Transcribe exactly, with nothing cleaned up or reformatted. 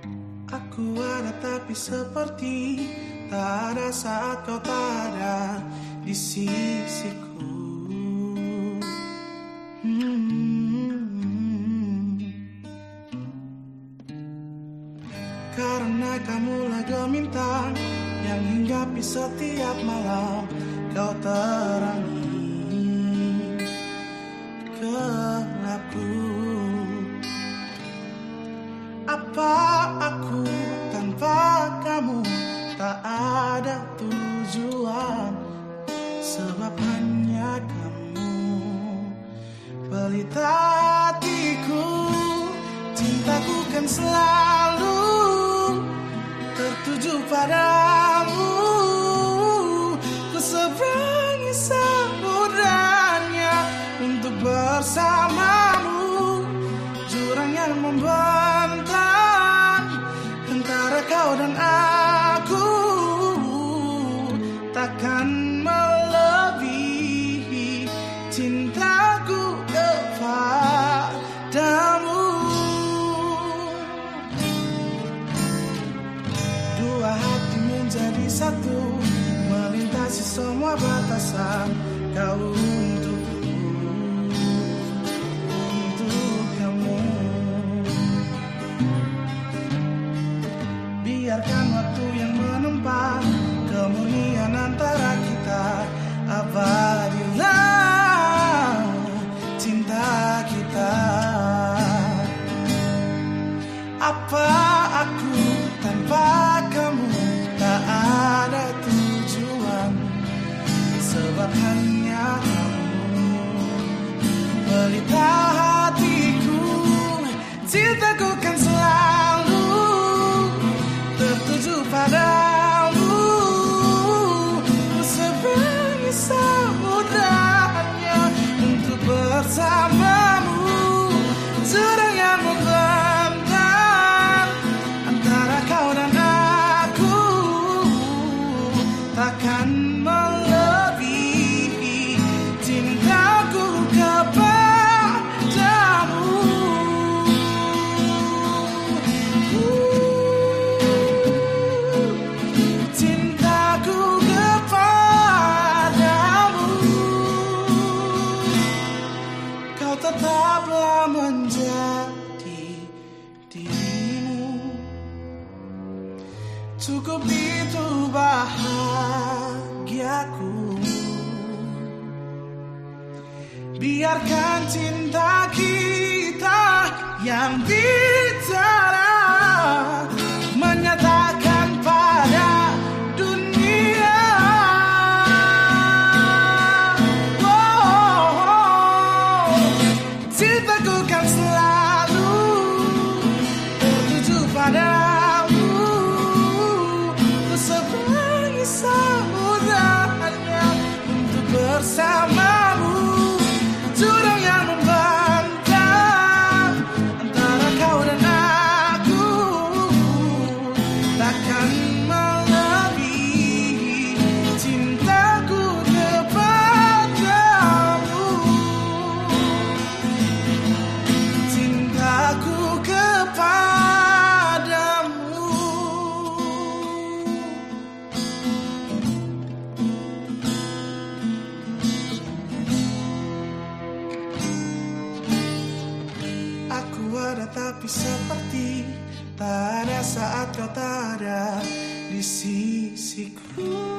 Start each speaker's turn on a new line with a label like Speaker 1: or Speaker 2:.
Speaker 1: Aku ada tapi seperti tak ada saat kau tak ada di sisiku. hmm. Karena kamulah gemintang yang hinggapi setiap malam kau terangi gelapku. Apa aku tanpa kamu? Tak ada tujuan, sebab hanya kamu pelita hatiku. Cintaku kan selalu tertuju padamu. Ku seberangi samudanya untuk bersamamu. Jurang yang membentang antara kau dan aku takkan melebihi cintaku kepadamu. Dua hati menjadi satu, melintasi semua batasan. Kau untukku, untuk kamu. Biarkan waktu yang menempa kemurnian antara kita. Abadilah cinta kita. Apa aku tanpa kamu? Tak ada tujuan, sebab hanya kamu pelita hatiku. Cintaku kan selalu tertuju padamu. Ku seberangi samudanya untuk bersamamu. Jurang yang membentang antara kau dan aku takkan melebihi cintaku kepadamu. Cintaku kepadamu. Kau tetaplah menjadi dirimu. Cukup itu bahagiaku. Biarkan cinta kita yang bicara, menyatakan pada dunia. Oh, cintaku kan selalu tertuju padamu. Ku seberangi samudanya untuk bersamamu. Jurang yang membentang antara kau dan aku takkan melebihi cintaku kepadamu. Cintaku kepadamu. Aku ada tapi seperti tak ada saat kau tak ada di sisiku.